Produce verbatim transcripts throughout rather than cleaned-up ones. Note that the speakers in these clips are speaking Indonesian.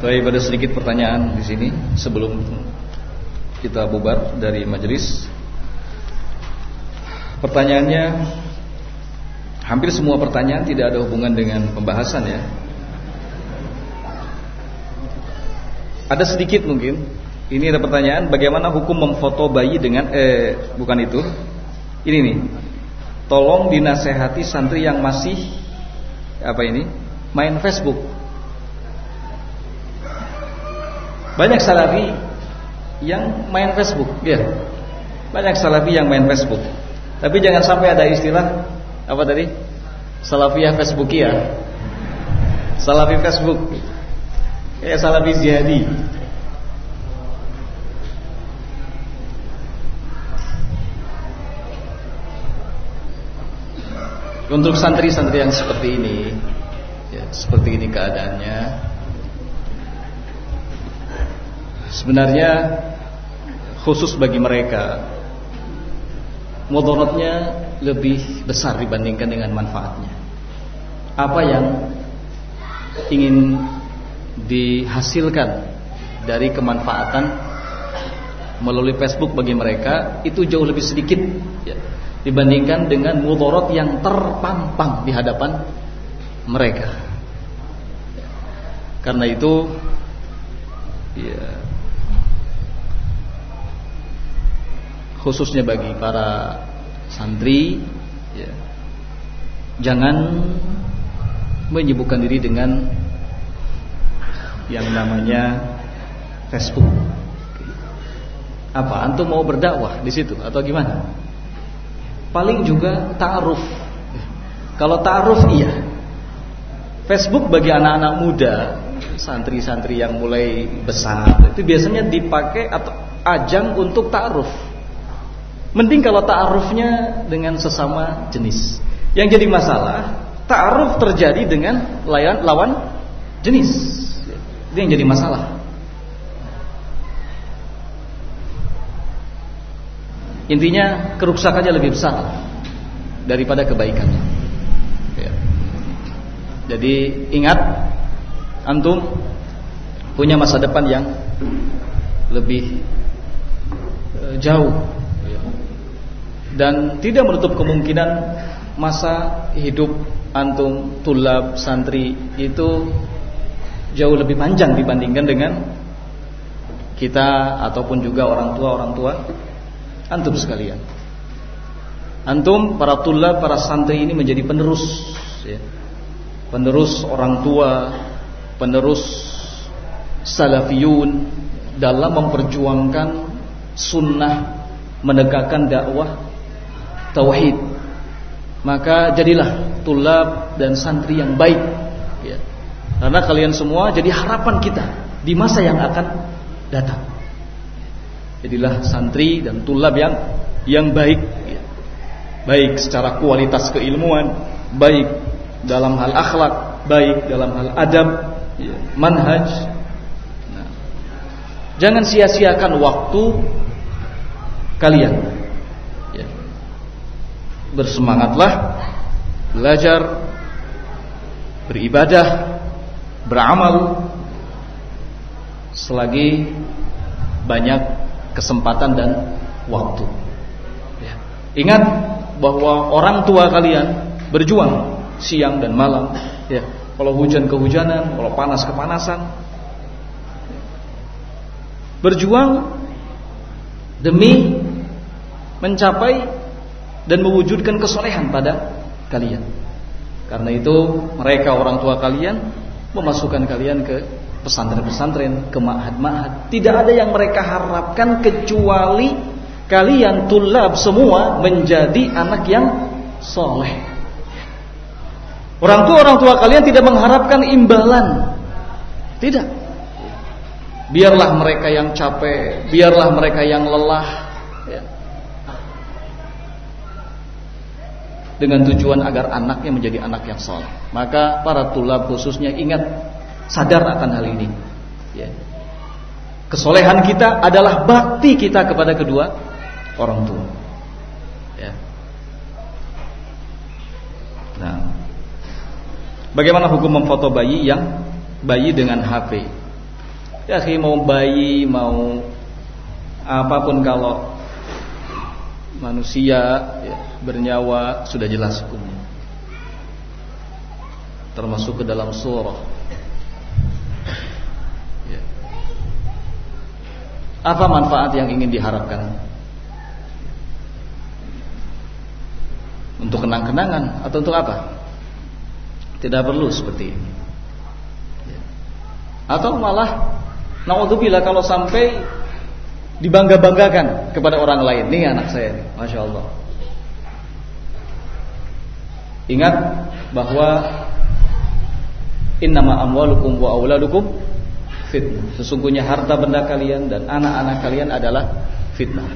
Baik, ada sedikit pertanyaan di sini sebelum kita bubar dari majelis. Pertanyaannya hampir semua pertanyaan tidak ada hubungan dengan pembahasan ya. Ada sedikit mungkin. Ini ada pertanyaan, bagaimana hukum memfoto bayi dengan eh bukan itu. Ini nih. Tolong dinasehati santri yang masih apa ini? Main Facebook. Banyak salafi yang main Facebook, ya. Banyak salafi yang main Facebook. Tapi jangan sampai ada istilah apa tadi? Salafiyah Facebookia. Salafi Facebook. Ya, salafi jihadi. Untuk santri-santri yang seperti ini, ya, seperti ini keadaannya. Sebenarnya khusus bagi mereka mudaratnya lebih besar dibandingkan dengan manfaatnya. Apa yang ingin dihasilkan dari kemanfaatan melalui Facebook bagi mereka itu jauh lebih sedikit ya, dibandingkan dengan mudarat yang terpampang di hadapan mereka. Karena itu ya, khususnya bagi para santri ya, jangan menyibukkan diri dengan yang namanya Facebook. Apa antum mau berdakwah di situ atau gimana? Paling juga ta'aruf. Kalau ta'aruf iya. Facebook bagi anak-anak muda, santri-santri yang mulai besar, itu biasanya dipakai atau ajang untuk ta'aruf. Mending kalau ta'arufnya dengan sesama jenis. Yang jadi masalah, ta'aruf terjadi dengan lawan lawan jenis. Itu yang jadi masalah. Intinya kerusakannya lebih besar daripada kebaikannya ya. Jadi ingat, antum punya masa depan yang lebih uh, jauh ya. Dan tidak menutup kemungkinan masa hidup antum tulab santri itu jauh lebih panjang dibandingkan dengan kita ataupun juga orang tua orang tua antum sekalian. Antum para tulab, para santri ini menjadi penerus ya. Penerus orang tua, penerus salafiyun dalam memperjuangkan sunnah, menegakkan dakwah tauhid. Maka jadilah tulab dan santri yang baik ya. Karena kalian semua jadi harapan kita di masa yang akan datang. Jadilah santri dan tulab yang yang baik ya. Baik secara kualitas keilmuan, baik dalam hal akhlak, baik dalam hal adab ya, manhaj. Nah, jangan sia-siakan waktu kalian ya. Bersemangatlah belajar, beribadah, beramal selagi banyak kesempatan dan waktu ya. Ingat bahwa orang tua kalian berjuang siang dan malam ya. Kalau hujan kehujanan, kalau panas kepanasan, berjuang demi mencapai dan mewujudkan kesolehan pada kalian. Karena itu mereka orang tua kalian memasukkan kalian ke pesantren-pesantren, ke ma'had-ma'had. Tidak ada yang mereka harapkan kecuali kalian tulab semua menjadi anak yang soleh. Orang tua orang tua kalian tidak mengharapkan imbalan. Tidak. Biarlah mereka yang capek, biarlah mereka yang lelah ya. Dengan tujuan agar anaknya menjadi anak yang soleh. Maka para tulab khususnya ingat, sadar akan hal ini ya. Kesolehan kita adalah bakti kita kepada kedua orang tua ya. Nah, bagaimana hukum memfoto bayi yang bayi dengan H P? Ya, mau bayi, mau apapun kalau manusia ya, bernyawa sudah jelas hukumnya. Termasuk ke dalam surah. Ya. Apa manfaat yang ingin diharapkan? Untuk kenang-kenangan atau untuk apa? Tidak perlu seperti ini. Ya. Atau malah naudzubillah kalau sampai dibangga-banggakan kepada orang lain. Nih anak saya nih, Masya Allah. Ingat bahwa innama amwalukum wa auladukum fitnah. Sesungguhnya harta benda kalian dan anak-anak kalian adalah fitnah.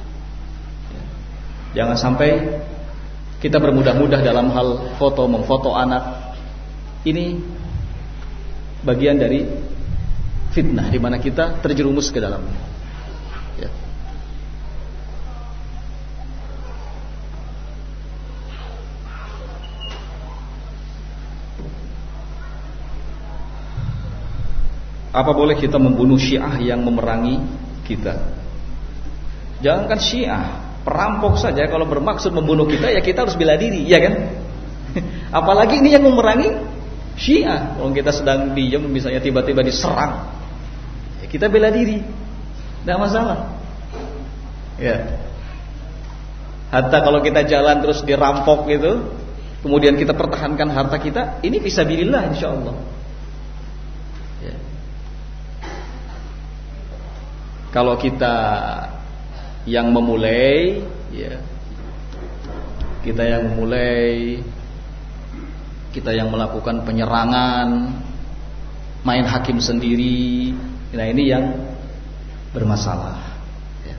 Jangan sampai kita bermudah-mudah dalam hal foto, memfoto anak. Ini bagian dari fitnah di mana kita terjerumus ke dalamnya. Ya. Apa boleh kita membunuh Syiah yang memerangi kita? Jangankan Syiah, perampok saja kalau bermaksud membunuh kita, ya kita harus bela diri, ya kan? Apalagi ini yang memerangi Syiah. Kalau kita sedang diam, misalnya tiba-tiba diserang, ya kita bela diri, tidak masalah. Ya. Hatta kalau kita jalan terus dirampok gitu, kemudian kita pertahankan harta kita, ini fisabilillah insyaallah. Ya. Kalau kita yang memulai, ya, kita yang memulai, kita yang melakukan penyerangan, main hakim sendiri, nah ini yang bermasalah. Ya.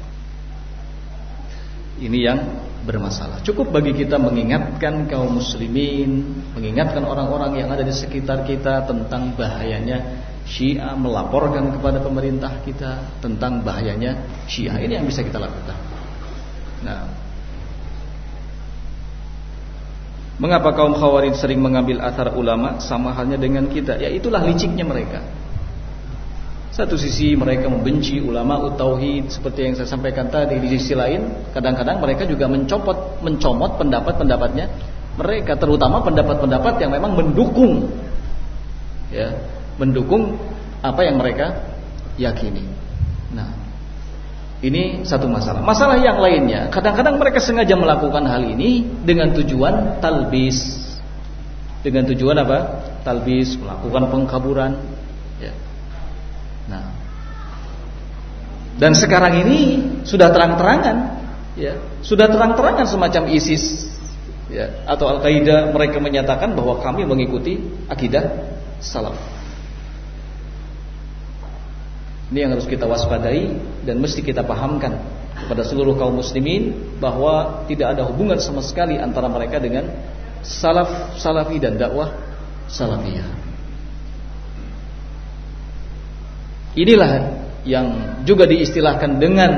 Ini yang bermasalah. Cukup bagi kita mengingatkan kaum muslimin, mengingatkan orang-orang yang ada di sekitar kita tentang bahayanya Syiah, melaporkan kepada pemerintah kita tentang bahayanya Syiah. Ini yang bisa kita lakukan. Nah, mengapa kaum Khawarij sering mengambil athar ulama? Sama halnya dengan kita. Ya itulah liciknya mereka. Satu sisi mereka membenci ulama tauhid seperti yang saya sampaikan tadi. Di sisi lain, kadang-kadang mereka juga mencopot, mencomot pendapat-pendapatnya mereka, terutama pendapat-pendapat yang memang mendukung, ya, mendukung apa yang mereka yakini. Nah, ini satu masalah. Masalah yang lainnya, kadang-kadang mereka sengaja melakukan hal ini dengan tujuan talbis. Dengan tujuan apa? Talbis, melakukan pengkaburan. Ya. Nah, dan sekarang ini sudah terang-terangan, ya, sudah terang-terangan semacam ISIS, ya, atau Al-Qaeda, mereka menyatakan bahwa kami mengikuti akidah salaf. Ini yang harus kita waspadai dan mesti kita pahamkan kepada seluruh kaum muslimin bahwa tidak ada hubungan sama sekali antara mereka dengan salaf, salafi dan dakwah salafiyah. Inilah yang juga diistilahkan dengan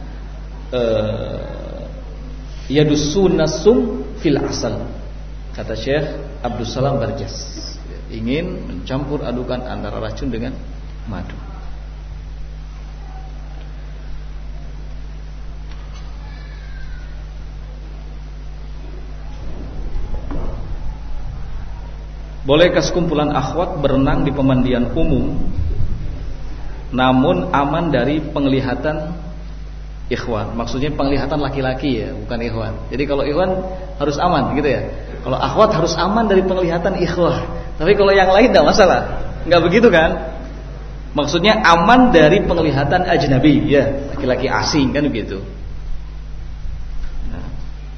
uh, yadus sunnasum fil asal, kata Syekh Abdul Salam Barjas, ingin mencampur adukan antara racun dengan madu. Bolehkah sekumpulan akhwat berenang di pemandian umum namun aman dari penglihatan ikhwan? Maksudnya penglihatan laki-laki ya, bukan ikhwan. Jadi kalau ikhwan harus aman gitu ya. Kalau akhwat harus aman dari penglihatan ikhwah. Tapi kalau yang lain tidak masalah. Enggak begitu kan? Maksudnya aman dari penglihatan ajnabi ya, laki-laki asing kan begitu. Nah.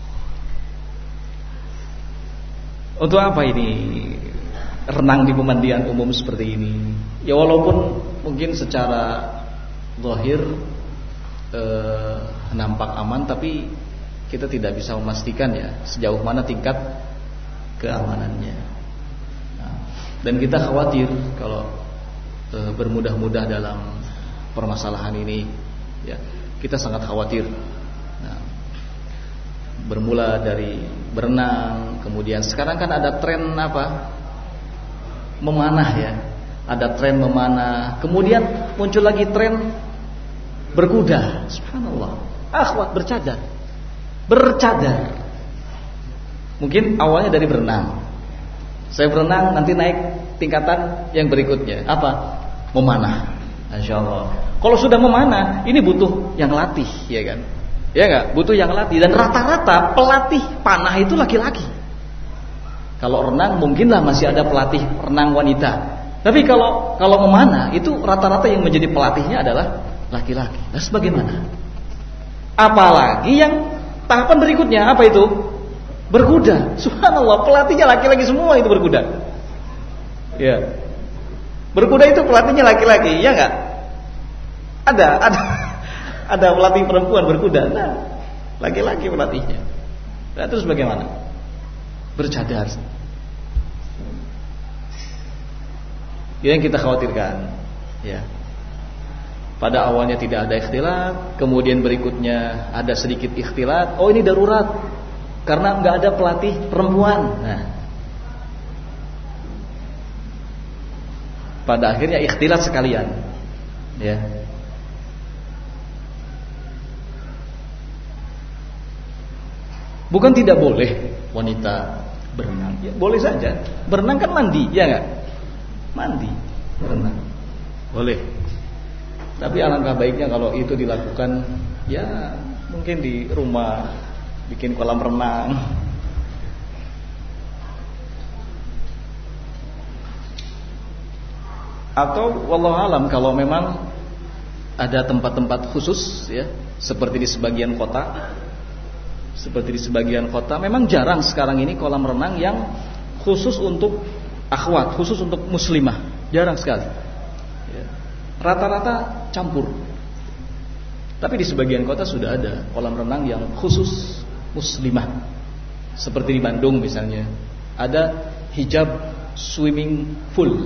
Untuk apa ini renang di pemandian umum seperti ini? Ya walaupun mungkin secara zahir eh, nampak aman, tapi kita tidak bisa memastikan ya sejauh mana tingkat keamanannya. Nah, dan kita khawatir kalau eh, bermudah-mudah dalam permasalahan ini, ya kita sangat khawatir. Nah, bermula dari berenang, kemudian sekarang kan ada tren apa? Memanah ya. ada tren memanah, kemudian muncul lagi tren berkuda. Subhanallah. Akhwat bercadar. Bercadar. Mungkin awalnya dari berenang. Saya berenang, nanti naik tingkatan yang berikutnya. Apa? Memanah. Masya Allah. Kalau sudah memanah, ini butuh yang latih, ya kan? Ya nggak? Butuh yang latih. Dan rata-rata pelatih panah itu laki-laki. Kalau renang mungkinlah masih ada pelatih renang wanita. Tapi kalau kalau memanah itu rata-rata yang menjadi pelatihnya adalah laki-laki. Nah, bagaimana? Apalagi yang tahapan berikutnya apa itu? Berkuda. Subhanallah, pelatihnya laki-laki semua itu berkuda. Ya. Berkuda itu pelatihnya laki-laki, ya enggak? Ada, ada ada pelatih perempuan berkuda. Nah, laki-laki pelatihnya. Nah, terus bagaimana? Bercadar. Yang kita khawatirkan, ya. Pada awalnya tidak ada ikhtilat, kemudian berikutnya ada sedikit ikhtilat. Oh, ini darurat karena nggak ada pelatih perempuan. Nah, pada akhirnya ikhtilat sekalian, ya. Bukan tidak boleh wanita berenang, ya boleh saja. Berenang kan mandi, ya nggak? Mandi, berenang, boleh. Tapi alangkah baiknya kalau itu dilakukan, ya mungkin di rumah, bikin kolam renang. Atau wallahu alam kalau memang ada tempat-tempat khusus, ya, seperti di sebagian kota. Seperti di sebagian kota memang jarang sekarang ini kolam renang yang khusus untuk akhwat, khusus untuk muslimah, jarang sekali. Ya. Rata-rata campur. Tapi di sebagian kota sudah ada kolam renang yang khusus muslimah. Seperti di Bandung misalnya, ada hijab swimming pool.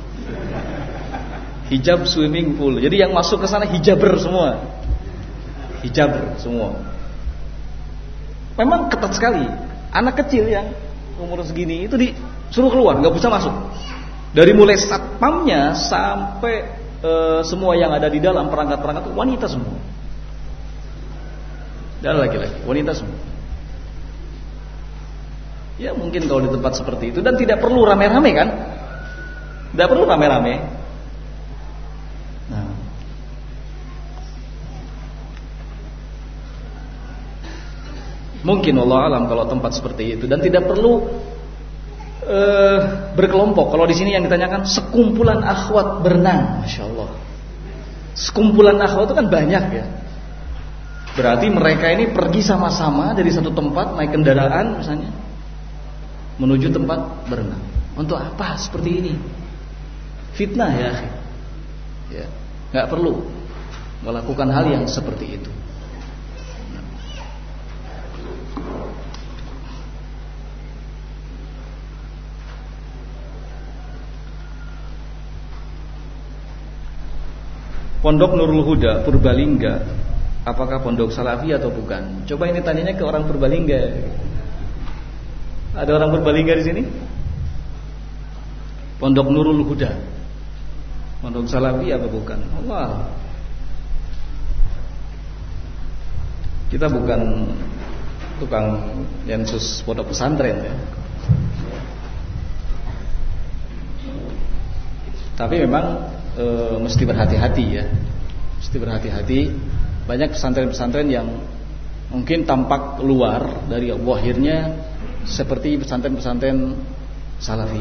Hijab swimming pool. Jadi yang masuk ke sana hijaber semua. Hijaber semua. Memang ketat sekali. Anak kecil yang umur segini itu disuruh keluar, nggak bisa masuk. Dari mulai satpamnya sampai e, semua yang ada di dalam perangkat-perangkat itu wanita semua. Dan laki-laki, wanita semua. Ya mungkin kalau di tempat seperti itu dan tidak perlu rame-rame kan? Tidak perlu rame-rame. Nah. Mungkin Allah alam kalau tempat seperti itu dan tidak perlu uh, berkelompok. Kalau di sini yang ditanyakan sekumpulan akhwat berenang, masya Allah. Sekumpulan akhwat itu kan banyak ya. Berarti mereka ini pergi sama-sama dari satu tempat naik kendaraan misalnya menuju tempat berenang. Untuk apa seperti ini? Fitnah ya, ya, nggak perlu melakukan hal yang seperti itu. Pondok Nurul Huda Purbalingga, apakah pondok Salafi atau bukan? Coba ini tanyanya ke orang Purbalingga. Ada orang Purbalingga di sini? Pondok Nurul Huda, pondok Salafi apa bukan? Allah. Kita bukan tukang yensus pondok pesantren ya. Tapi memang e, mesti berhati-hati ya. Mesti berhati-hati. Banyak pesantren-pesantren yang mungkin tampak luar dari zahirnya seperti pesantren-pesantren Salafi.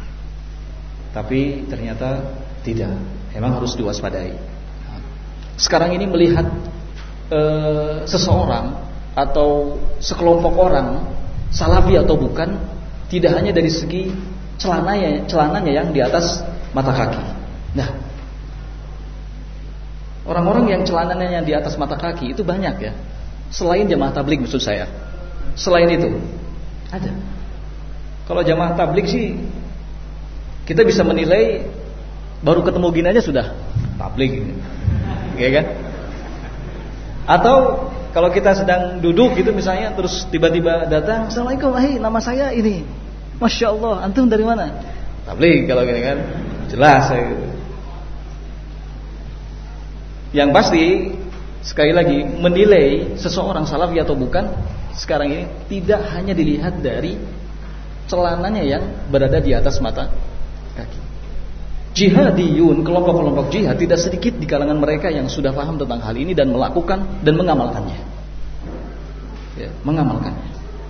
Tapi ternyata tidak. Memang harus diwaspadai. Sekarang ini melihat e, seseorang atau sekelompok orang Salafi atau bukan, tidak hanya dari segi celananya, celananya yang di atas mata kaki. Nah, orang-orang yang celananya yang di atas mata kaki itu banyak ya. Selain jamaah tabligh maksud saya. Selain itu ada. Kalau jamaah tabligh sih kita bisa menilai baru ketemu gini aja sudah tabligh, ya kan? Atau kalau kita sedang duduk gitu misalnya, terus tiba-tiba datang, assalamualaikum, hai nama saya ini, masya Allah, antum dari mana? Tabligh kalau gini kan. jelas saya gitu. Yang pasti sekali lagi menilai seseorang salafi atau bukan sekarang ini tidak hanya dilihat dari celananya yang berada di atas mata kaki. Jihadiyun, kelompok-kelompok jihad tidak sedikit di kalangan mereka yang sudah paham tentang hal ini dan melakukan dan mengamalkannya. Ya, mengamalkannya.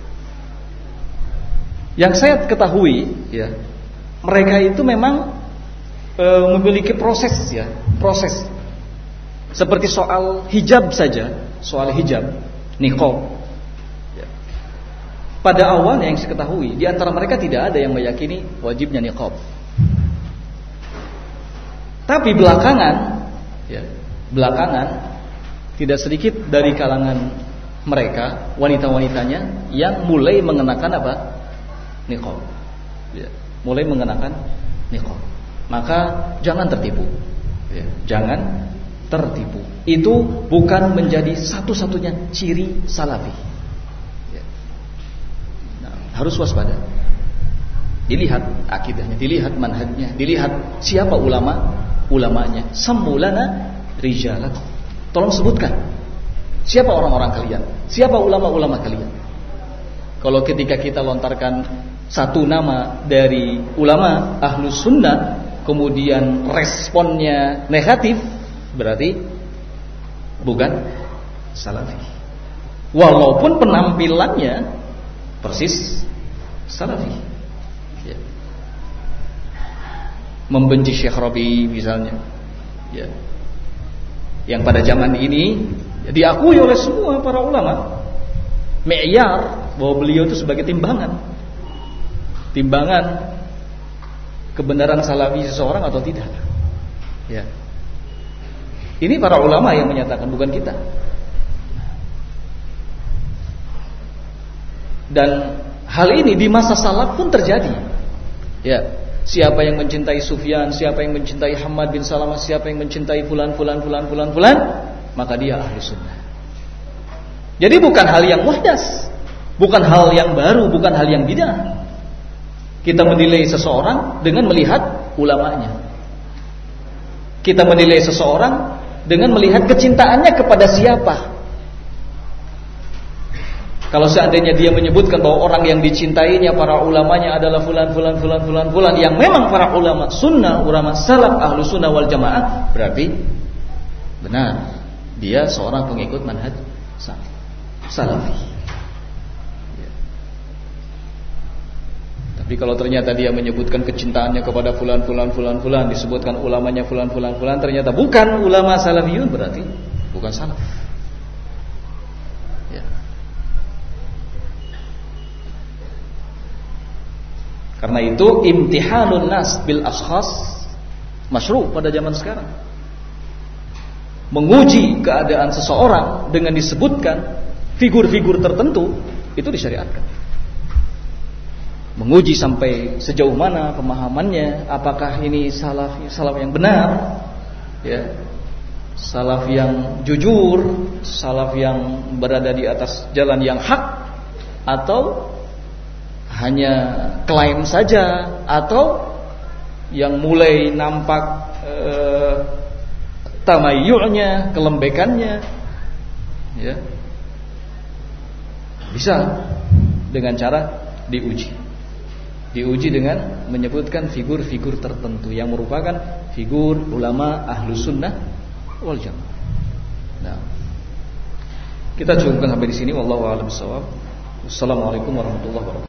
Yang saya ketahui, ya, mereka itu memang e, memiliki proses, ya, proses. Seperti soal hijab saja, soal hijab, niqab. Ya. Pada awalnya yang saya ketahui, di antara mereka tidak ada yang meyakini wajibnya niqab. Tapi belakangan, ya, belakangan tidak sedikit dari kalangan mereka, wanita-wanitanya yang mulai mengenakan apa? Niqab. Ya, mulai mengenakan niqab. Maka jangan tertipu. Ya, jangan tertipu. Itu bukan menjadi satu-satunya ciri salafi. Ya. Nah, harus waspada. Dilihat akidahnya, dilihat manhajnya, dilihat siapa ulama ulamanya. Samulana rijalat. Tolong sebutkan siapa orang-orang kalian, siapa ulama-ulama kalian. Kalau ketika kita lontarkan satu nama dari ulama ahlus sunnah, kemudian responnya negatif, berarti bukan salafi. Walaupun penampilannya persis salafi. Ya. Membenci Syekh Rabi misalnya, ya, yang pada zaman ini ya, diakui oleh semua para ulama, mi'yar bahwa beliau itu sebagai timbangan, timbangan kebenaran salafi seseorang atau tidak. Ya. Ini para ulama yang menyatakan, bukan kita. Dan hal ini di masa salaf pun terjadi. Ya, siapa yang mencintai Sufyan, siapa yang mencintai Hamad bin Salamah, siapa yang mencintai fulan fulan fulan fulan fulan, maka dia ahli sunnah. Jadi bukan hal yang muhdas, bukan hal yang baru, bukan hal yang bidah. Kita menilai seseorang dengan melihat ulamanya. Kita menilai seseorang dengan melihat kecintaannya kepada siapa. Kalau seandainya dia menyebutkan bahwa orang yang dicintainya para ulamanya adalah fulan fulan fulan fulan fulan, yang memang para ulama sunnah, ulama salaf ahlu sunnah wal jamaah, berarti benar dia seorang pengikut manhaj salafi. Ya. Tapi kalau ternyata dia menyebutkan kecintaannya kepada fulan fulan fulan fulan, disebutkan ulamanya fulan fulan fulan, ternyata bukan ulama salafiyun, berarti bukan salaf. Karena itu imtihanun nas bil ashkhas masyru' pada zaman sekarang. Menguji keadaan seseorang dengan disebutkan figur-figur tertentu itu disyariatkan. Menguji sampai sejauh mana pemahamannya, apakah ini salaf salaf yang benar, ya, salaf yang jujur, salaf yang berada di atas jalan yang hak, atau hanya klaim saja, atau yang mulai nampak e, tamayyu'nya, kelembekannya, ya, bisa dengan cara diuji. Diuji dengan menyebutkan figur-figur tertentu yang merupakan figur ulama ahlu sunnah wal jamaah. Nah, kita cukupkan sampai di sini. Wallahu a'lam bishawab. Wassalamualaikum warahmatullahi wabarakatuh.